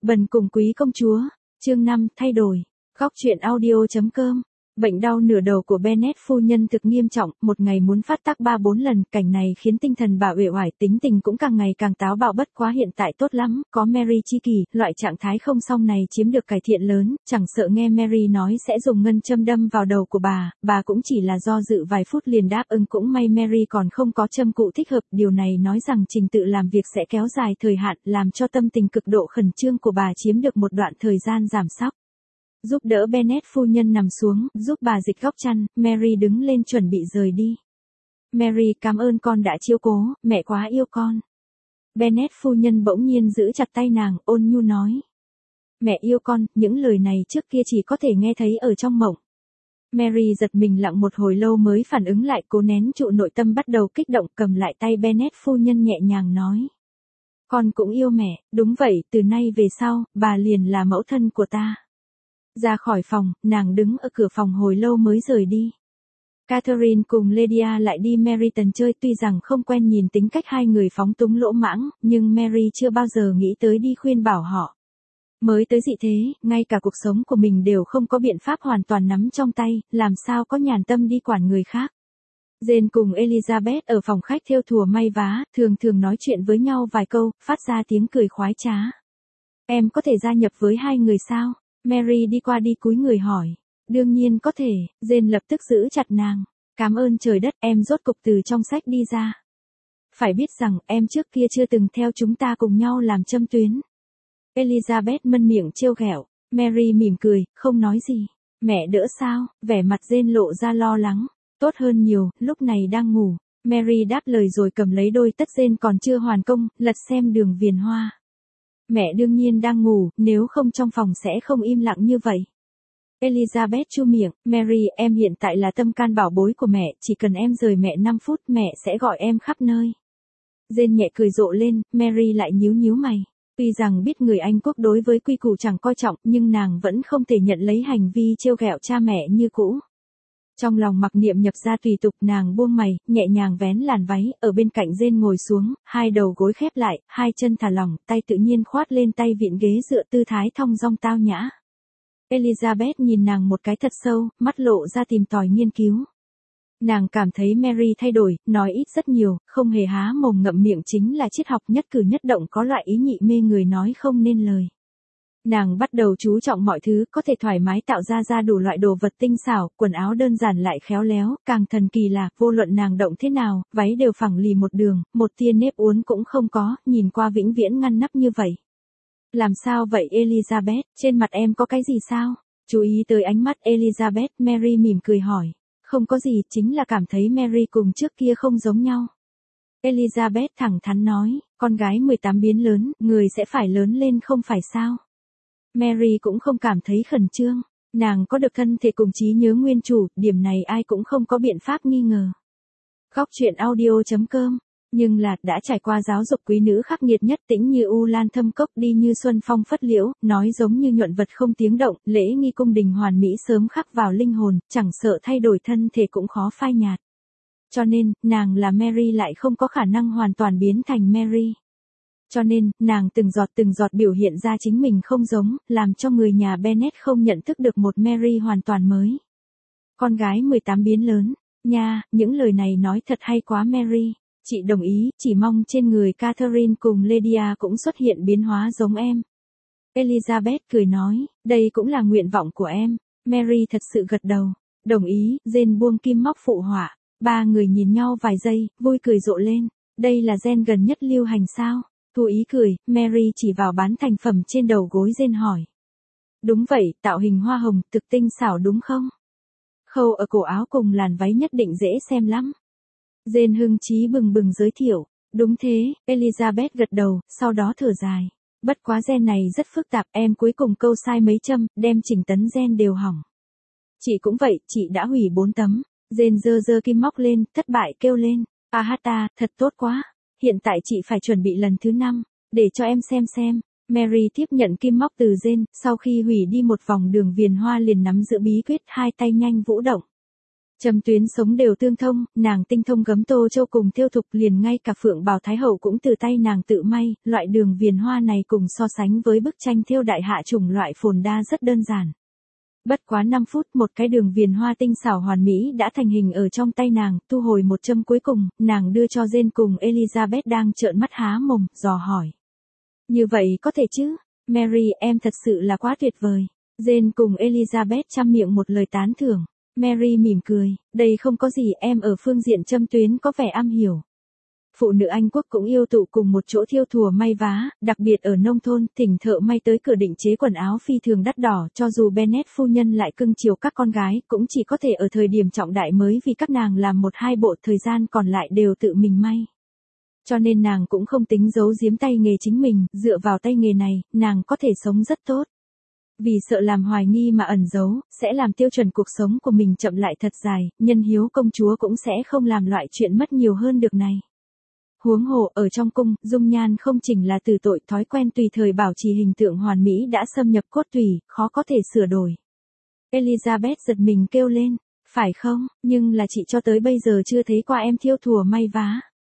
Bần cùng quý công chúa, chương 5, thay đổi. Góc truyện audio.com. Bệnh đau nửa đầu của Bennet phu nhân thực nghiêm trọng, một ngày muốn phát tác 3-4 lần, cảnh này khiến tinh thần bà uể oải, tính tình cũng càng ngày càng táo bạo, bất quá hiện tại tốt lắm, có Mary chi kỷ, loại trạng thái không xong này chiếm được cải thiện lớn, chẳng sợ nghe Mary nói sẽ dùng ngân châm đâm vào đầu của bà cũng chỉ là do dự vài phút liền đáp ứng, cũng may Mary còn không có châm cụ thích hợp, điều này nói rằng trình tự làm việc sẽ kéo dài thời hạn, làm cho tâm tình cực độ khẩn trương của bà chiếm được một đoạn thời gian giảm sóc. Giúp đỡ Bennet phu nhân nằm xuống, giúp bà dịch góc chăn, Mary đứng lên chuẩn bị rời đi. Mary, cảm ơn con đã chiếu cố, mẹ quá yêu con. Bennet phu nhân bỗng nhiên giữ chặt tay nàng, ôn nhu nói. Mẹ yêu con, những lời này trước kia chỉ có thể nghe thấy ở trong mộng. Mary giật mình lặng một hồi lâu mới phản ứng lại, cố nén trụ nội tâm bắt đầu kích động, cầm lại tay Bennet phu nhân nhẹ nhàng nói. Con cũng yêu mẹ, đúng vậy, từ nay về sau, bà liền là mẫu thân của ta. Ra khỏi phòng, nàng đứng ở cửa phòng hồi lâu mới rời đi. Catherine cùng Lydia lại đi Meryton chơi, tuy rằng không quen nhìn tính cách hai người phóng túng lỗ mãng, nhưng Mary chưa bao giờ nghĩ tới đi khuyên bảo họ. Mới tới dị thế, ngay cả cuộc sống của mình đều không có biện pháp hoàn toàn nắm trong tay, làm sao có nhàn tâm đi quản người khác. Jane cùng Elizabeth ở phòng khách thêu thùa may vá, thường nói chuyện với nhau vài câu, phát ra tiếng cười khoái trá. Em có thể gia nhập với hai người sao? Mary đi qua đi cúi người hỏi. Đương nhiên có thể, Jane lập tức giữ chặt nàng. Cảm ơn trời đất, em rốt cục từ trong sách đi ra. Phải biết rằng, em trước kia chưa từng theo chúng ta cùng nhau làm châm tuyến. Elizabeth mân miệng trêu ghẹo. Mary mỉm cười, không nói gì. Mẹ đỡ sao? Vẻ mặt Jane lộ ra lo lắng. Tốt hơn nhiều, lúc này đang ngủ. Mary đáp lời rồi cầm lấy đôi tất Jane còn chưa hoàn công, lật xem đường viền hoa. Mẹ đương nhiên đang ngủ, nếu không trong phòng sẽ không im lặng như vậy. Elizabeth chu miệng, Mary, em hiện tại là tâm can bảo bối của mẹ, chỉ cần em rời mẹ 5 phút mẹ sẽ gọi em khắp nơi. Jane nhẹ cười rộ lên, Mary lại nhíu mày. Tuy rằng biết người Anh quốc đối với quy củ chẳng coi trọng, nhưng nàng vẫn không thể nhận lấy hành vi trêu ghẹo cha mẹ như cũ. Trong lòng mặc niệm nhập ra tùy tục, nàng buông mày, nhẹ nhàng vén làn váy, ở bên cạnh Jane ngồi xuống, hai đầu gối khép lại, hai chân thả lỏng, tay tự nhiên khoát lên tay vịn ghế dựa, tư thái thong dong tao nhã. Elizabeth nhìn nàng một cái thật sâu, mắt lộ ra tìm tòi nghiên cứu. Nàng cảm thấy Mary thay đổi, nói ít rất nhiều, không hề há mồm ngậm miệng, chính là triết học nhất cử nhất động có loại ý nhị mê người nói không nên lời. Nàng bắt đầu chú trọng mọi thứ, có thể thoải mái tạo ra đủ loại đồ vật tinh xảo, quần áo đơn giản lại khéo léo, càng thần kỳ là, vô luận nàng động thế nào, váy đều phẳng lì một đường, một tia nếp uốn cũng không có, nhìn qua vĩnh viễn ngăn nắp như vậy. Làm sao vậy Elizabeth, trên mặt em có cái gì sao? Chú ý tới ánh mắt Elizabeth, Mary mỉm cười hỏi. Không có gì, chính là cảm thấy Mary cùng trước kia không giống nhau. Elizabeth thẳng thắn nói, con gái 18 biến lớn, người sẽ phải lớn lên không phải sao? Mary cũng không cảm thấy khẩn trương, nàng có được thân thể cùng trí nhớ nguyên chủ, điểm này ai cũng không có biện pháp nghi ngờ. Góc truyện audio.com. Nhưng là, đã trải qua giáo dục quý nữ khắc nghiệt nhất, tĩnh như u lan thâm cốc, đi như xuân phong phất liễu, nói giống như nhuận vật không tiếng động, lễ nghi cung đình hoàn mỹ sớm khắc vào linh hồn, chẳng sợ thay đổi thân thể cũng khó phai nhạt. Cho nên, nàng là Mary lại không có khả năng hoàn toàn biến thành Mary. Cho nên, nàng từng giọt biểu hiện ra chính mình không giống, làm cho người nhà Bennet không nhận thức được một Mary hoàn toàn mới. Con gái 18 biến lớn, nha, những lời này nói thật hay quá Mary. Chị đồng ý, chỉ mong trên người Catherine cùng Lydia cũng xuất hiện biến hóa giống em. Elizabeth cười nói, đây cũng là nguyện vọng của em. Mary thật sự gật đầu. Đồng ý, Jane buông kim móc phụ họa. Ba người nhìn nhau vài giây, vui cười rộ lên. Đây là gen gần nhất lưu hành sao? Thu ý cười, Mary chỉ vào bán thành phẩm trên đầu gối Jane hỏi. Đúng vậy, tạo hình hoa hồng, thực tinh xảo đúng không? Khâu ở cổ áo cùng làn váy nhất định dễ xem lắm. Jane hưng chí bừng giới thiệu. Đúng thế, Elizabeth gật đầu, sau đó thở dài. Bất quá gen này rất phức tạp, em cuối cùng câu sai mấy châm, đem chỉnh tấn gen đều hỏng. Chị cũng vậy, chị đã hủy 4 tấm. Jane giơ kim móc lên, thất bại kêu lên. Ahata, thật tốt quá. Hiện tại chị phải chuẩn bị lần thứ 5, để cho em xem. Mary tiếp nhận kim móc từ Jane, sau khi hủy đi một vòng đường viền hoa liền nắm giữ bí quyết, hai tay nhanh vũ động. Châm tuyến sống đều tương thông, nàng tinh thông gấm tô châu cùng tiêu thục, liền ngay cả Phượng Bảo Thái Hậu cũng từ tay nàng tự may, loại đường viền hoa này cùng so sánh với bức tranh thêu đại hạ chủng loại phồn đa rất đơn giản. Bất quá 5 phút một cái đường viền hoa tinh xảo hoàn mỹ đã thành hình ở trong tay nàng, thu hồi một châm cuối cùng, nàng đưa cho Jane cùng Elizabeth đang trợn mắt há mồm, dò hỏi. Như vậy có thể chứ? Mary, em thật sự là quá tuyệt vời. Jane cùng Elizabeth chăm miệng một lời tán thưởng. Mary mỉm cười, đây không có gì, em ở phương diện châm tuyến có vẻ am hiểu. Phụ nữ Anh quốc cũng yêu tụ cùng một chỗ thiêu thùa may vá, đặc biệt ở nông thôn, thỉnh thợ may tới cửa định chế quần áo phi thường đắt đỏ, cho dù Bennet phu nhân lại cưng chiều các con gái, cũng chỉ có thể ở thời điểm trọng đại mới vì các nàng làm 1-2 bộ, thời gian còn lại đều tự mình may. Cho nên nàng cũng không tính giấu giếm tay nghề chính mình, dựa vào tay nghề này, nàng có thể sống rất tốt. Vì sợ làm hoài nghi mà ẩn giấu, sẽ làm tiêu chuẩn cuộc sống của mình chậm lại thật dài, nhân hiếu công chúa cũng sẽ không làm loại chuyện mất nhiều hơn được này. Huống hồ ở trong cung, dung nhan không chỉnh là từ tội, thói quen tùy thời bảo trì hình tượng hoàn mỹ đã xâm nhập cốt tủy, khó có thể sửa đổi. Elizabeth giật mình kêu lên, phải không, nhưng là chị cho tới bây giờ chưa thấy qua em thiêu thùa may vá.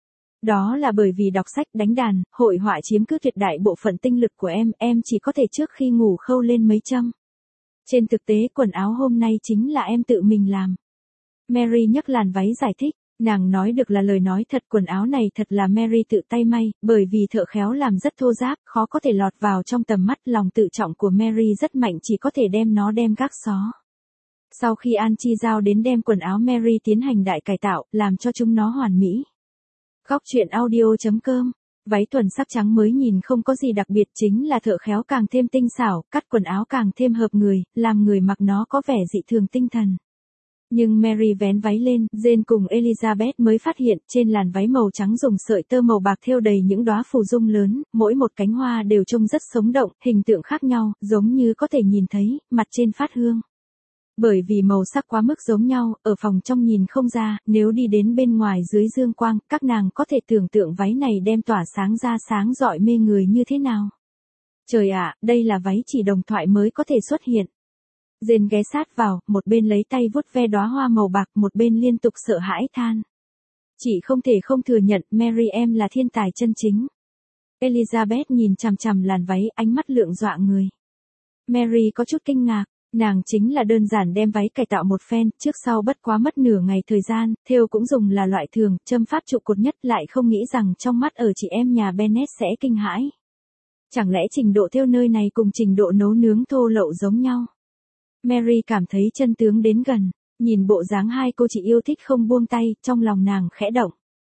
Đó là bởi vì đọc sách, đánh đàn, hội họa chiếm cứ tuyệt đại bộ phận tinh lực của em chỉ có thể trước khi ngủ khâu lên mấy châm. Trên thực tế quần áo hôm nay chính là em tự mình làm. Mary nhấc làn váy giải thích, nàng nói được là lời nói thật, quần áo này thật là Mary tự tay may, bởi vì thợ khéo làm rất thô ráp, khó có thể lọt vào trong tầm mắt, lòng tự trọng của Mary rất mạnh, chỉ có thể đem nó đem gác xó. Sau khi Archie giao đến đem quần áo Mary tiến hành đại cải tạo, làm cho chúng nó hoàn mỹ. Góc truyện audio.com. Váy tuần sắc trắng mới nhìn không có gì đặc biệt, chính là thợ khéo càng thêm tinh xảo, cắt quần áo càng thêm hợp người, làm người mặc nó có vẻ dị thường tinh thần. Nhưng Mary vén váy lên, Jane cùng Elizabeth mới phát hiện trên làn váy màu trắng dùng sợi tơ màu bạc thêu đầy những đóa phù dung lớn, mỗi một cánh hoa đều trông rất sống động, hình tượng khác nhau, giống như có thể nhìn thấy, mặt trên phát hương. Bởi vì màu sắc quá mức giống nhau, ở phòng trong nhìn không ra, nếu đi đến bên ngoài dưới dương quang, các nàng có thể tưởng tượng váy này đem tỏa sáng ra sáng rọi mê người như thế nào. Trời ạ, đây là váy chỉ đồng thoại mới có thể xuất hiện. Jane ghé sát vào, một bên lấy tay vuốt ve đóa hoa màu bạc, một bên liên tục sợ hãi than. Chị không thể không thừa nhận, Mary em là thiên tài chân chính. Elizabeth nhìn chằm chằm làn váy, ánh mắt lượng dọa người. Mary có chút kinh ngạc. Nàng chính là đơn giản đem váy cải tạo một phen, trước sau bất quá mất nửa ngày thời gian, thêu cũng dùng là loại thường, châm pháp trụ cột nhất, lại không nghĩ rằng trong mắt ở chị em nhà Bennet sẽ kinh hãi. Chẳng lẽ trình độ thêu nơi này cùng trình độ nấu nướng thô lậu giống nhau? Mary cảm thấy chân tướng đến gần, nhìn bộ dáng hai cô chị yêu thích không buông tay, trong lòng nàng khẽ động.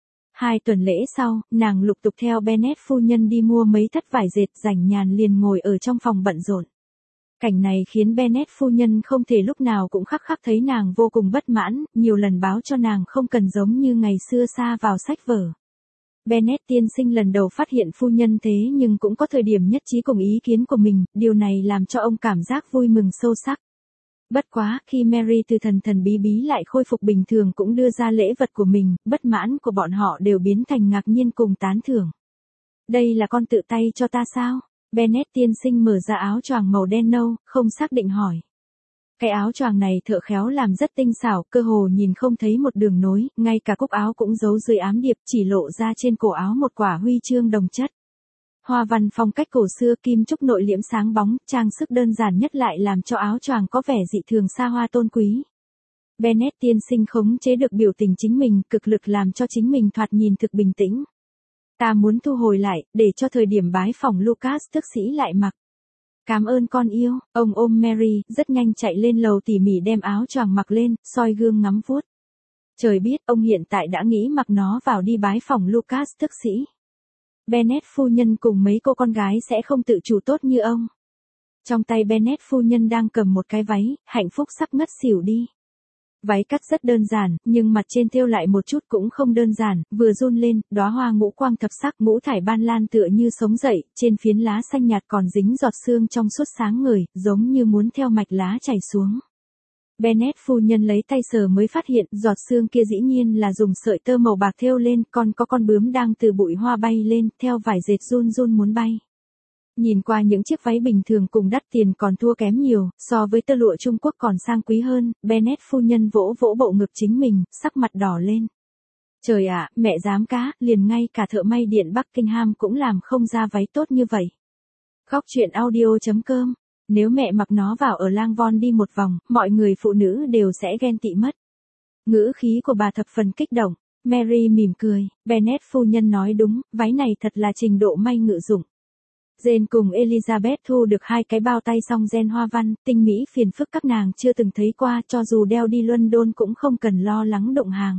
2 tuần lễ sau, nàng lục tục theo Bennet phu nhân đi mua mấy thất vải dệt, rảnh nhàn liền ngồi ở trong phòng bận rộn. Cảnh này khiến Bennet phu nhân không thể lúc nào cũng khắc thấy nàng vô cùng bất mãn, nhiều lần báo cho nàng không cần giống như ngày xưa sa vào sách vở. Bennet tiên sinh lần đầu phát hiện phu nhân thế nhưng cũng có thời điểm nhất trí cùng ý kiến của mình, điều này làm cho ông cảm giác vui mừng sâu sắc. Bất quá, khi Mary từ thần thần bí bí lại khôi phục bình thường cũng đưa ra lễ vật của mình, bất mãn của bọn họ đều biến thành ngạc nhiên cùng tán thưởng. Đây là con tự tay cho ta sao? Bennet tiên sinh mở ra áo choàng màu đen nâu, không xác định hỏi. Cái áo choàng này thợ khéo làm rất tinh xảo, cơ hồ nhìn không thấy một đường nối, ngay cả cúc áo cũng giấu dưới ám điệp, chỉ lộ ra trên cổ áo một quả huy chương đồng chất. Hoa văn phong cách cổ xưa, kim trúc nội liễm sáng bóng, trang sức đơn giản nhất lại làm cho áo choàng có vẻ dị thường xa hoa tôn quý. Bennet tiên sinh khống chế được biểu tình chính mình, cực lực làm cho chính mình thoạt nhìn thực bình tĩnh. Ta muốn thu hồi lại, để cho thời điểm bái phỏng Lucas tước sĩ lại mặc. Cảm ơn con yêu, ông ôm Mary, rất nhanh chạy lên lầu tỉ mỉ đem áo choàng mặc lên, soi gương ngắm vuốt. Trời biết, ông hiện tại đã nghĩ mặc nó vào đi bái phỏng Lucas tước sĩ. Bennet phu nhân cùng mấy cô con gái sẽ không tự chủ tốt như ông. Trong tay Bennet phu nhân đang cầm một cái váy, hạnh phúc sắp ngất xỉu đi. Váy cắt rất đơn giản, nhưng mặt trên thêu lại một chút cũng không đơn giản, vừa run lên, đóa hoa ngũ quang thập sắc, ngũ thải ban lan tựa như sống dậy, trên phiến lá xanh nhạt còn dính giọt sương trong suốt sáng ngời, giống như muốn theo mạch lá chảy xuống. Bennet phu nhân lấy tay sờ mới phát hiện, giọt sương kia dĩ nhiên là dùng sợi tơ màu bạc thêu lên, còn có con bướm đang từ bụi hoa bay lên, theo vải dệt run run muốn bay. Nhìn qua những chiếc váy bình thường cùng đắt tiền còn thua kém nhiều, so với tơ lụa Trung Quốc còn sang quý hơn, Bennet phu nhân vỗ vỗ bộ ngực chính mình, sắc mặt đỏ lên. Trời ạ, mẹ dám cá, liền ngay cả thợ may điện Buckingham cũng làm không ra váy tốt như vậy. Góc truyện audio.com. Nếu mẹ mặc nó vào ở Langvon đi một vòng, mọi người phụ nữ đều sẽ ghen tị mất. Ngữ khí của bà thập phần kích động. Mary mỉm cười, Bennet phu nhân nói đúng, váy này thật là trình độ may ngự dụng. Jane cùng Elizabeth thu được 2 cái bao tay song gen hoa văn, tinh mỹ phiền phức các nàng chưa từng thấy qua, cho dù đeo đi London cũng không cần lo lắng đụng hàng.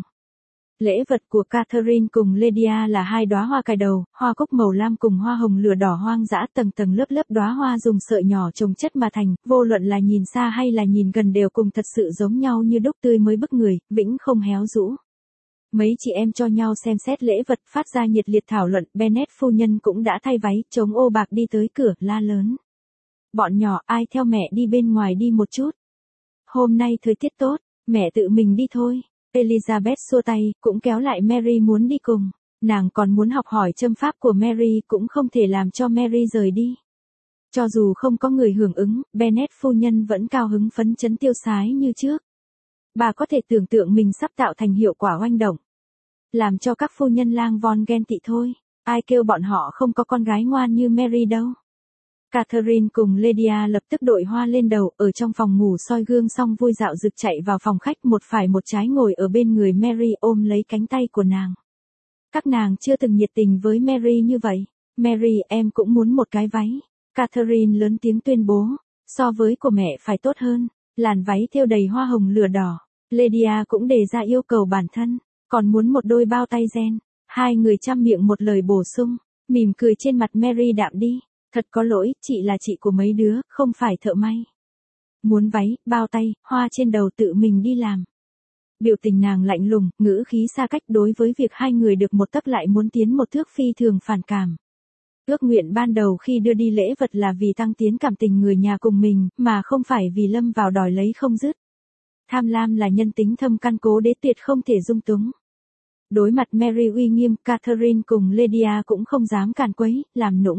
Lễ vật của Catherine cùng Lydia là 2 đóa hoa cài đầu, hoa cúc màu lam cùng hoa hồng lửa đỏ hoang dã, tầng tầng lớp lớp đóa hoa dùng sợi nhỏ chồng chất mà thành, vô luận là nhìn xa hay là nhìn gần đều cùng thật sự giống nhau như đúc, tươi mới bức người, vĩnh không héo rũ. Mấy chị em cho nhau xem xét lễ vật, phát ra nhiệt liệt thảo luận. Bennet phu nhân cũng đã thay váy, chống ô bạc đi tới cửa, la lớn. Bọn nhỏ, ai theo mẹ đi bên ngoài đi một chút. Hôm nay thời tiết tốt, mẹ tự mình đi thôi. Elizabeth xua tay, cũng kéo lại Mary muốn đi cùng. Nàng còn muốn học hỏi châm pháp của Mary, cũng không thể làm cho Mary rời đi. Cho dù không có người hưởng ứng, Bennet phu nhân vẫn cao hứng phấn chấn tiêu sái như trước. Bà có thể tưởng tượng mình sắp tạo thành hiệu quả oanh động. Làm cho các phu nhân Langvon ghen tị thôi. Ai kêu bọn họ không có con gái ngoan như Mary đâu. Catherine cùng Lydia lập tức đội hoa lên đầu, ở trong phòng ngủ soi gương xong vui dạo rực chạy vào phòng khách, một phải một trái ngồi ở bên người Mary ôm lấy cánh tay của nàng. Các nàng chưa từng nhiệt tình với Mary như vậy. Mary, em cũng muốn một cái váy. Catherine lớn tiếng tuyên bố. So với của mẹ phải tốt hơn. Làn váy thêu đầy hoa hồng lửa đỏ. Lydia cũng đề ra yêu cầu bản thân. Còn muốn một đôi bao tay gen. Hai người chăm miệng một lời bổ sung. Mỉm cười trên mặt Mary đạm đi. Thật có lỗi, chị là chị của mấy đứa, không phải thợ may. Muốn váy, bao tay, hoa trên đầu tự mình đi làm. Biểu tình nàng lạnh lùng, ngữ khí xa cách đối với việc hai người được một tấc lại muốn tiến một thước, phi thường phản cảm. Ước nguyện ban đầu khi đưa đi lễ vật là vì tăng tiến cảm tình người nhà cùng mình, mà không phải vì lâm vào đòi lấy không dứt. Tham lam là nhân tính thâm căn cố đế, tuyệt không thể dung túng. Đối mặt Mary uy nghiêm, Catherine cùng Lydia cũng không dám càn quấy, làm nũng.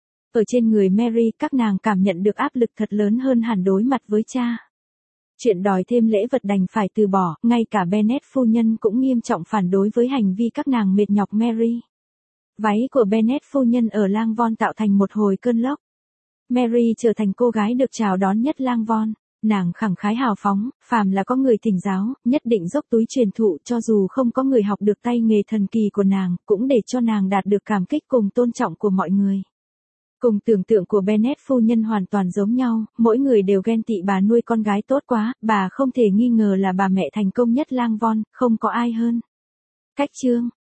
Ở trên người Mary, các nàng cảm nhận được áp lực thật lớn hơn hẳn đối mặt với cha. Chuyện đòi thêm lễ vật đành phải từ bỏ, ngay cả Bennet phu nhân cũng nghiêm trọng phản đối với hành vi các nàng mệt nhọc Mary. Váy của Bennet phu nhân ở Langvon tạo thành một hồi cơn lốc. Mary trở thành cô gái được chào đón nhất Langvon. Nàng khẳng khái hào phóng, phàm là có người thỉnh giáo, nhất định dốc túi truyền thụ, cho dù không có người học được tay nghề thần kỳ của nàng, cũng để cho nàng đạt được cảm kích cùng tôn trọng của mọi người. Cùng tưởng tượng của Bennet phu nhân hoàn toàn giống nhau, mỗi người đều ghen tị bà nuôi con gái tốt quá, bà không thể nghi ngờ là bà mẹ thành công nhất Langvon, không có ai hơn. Cách chương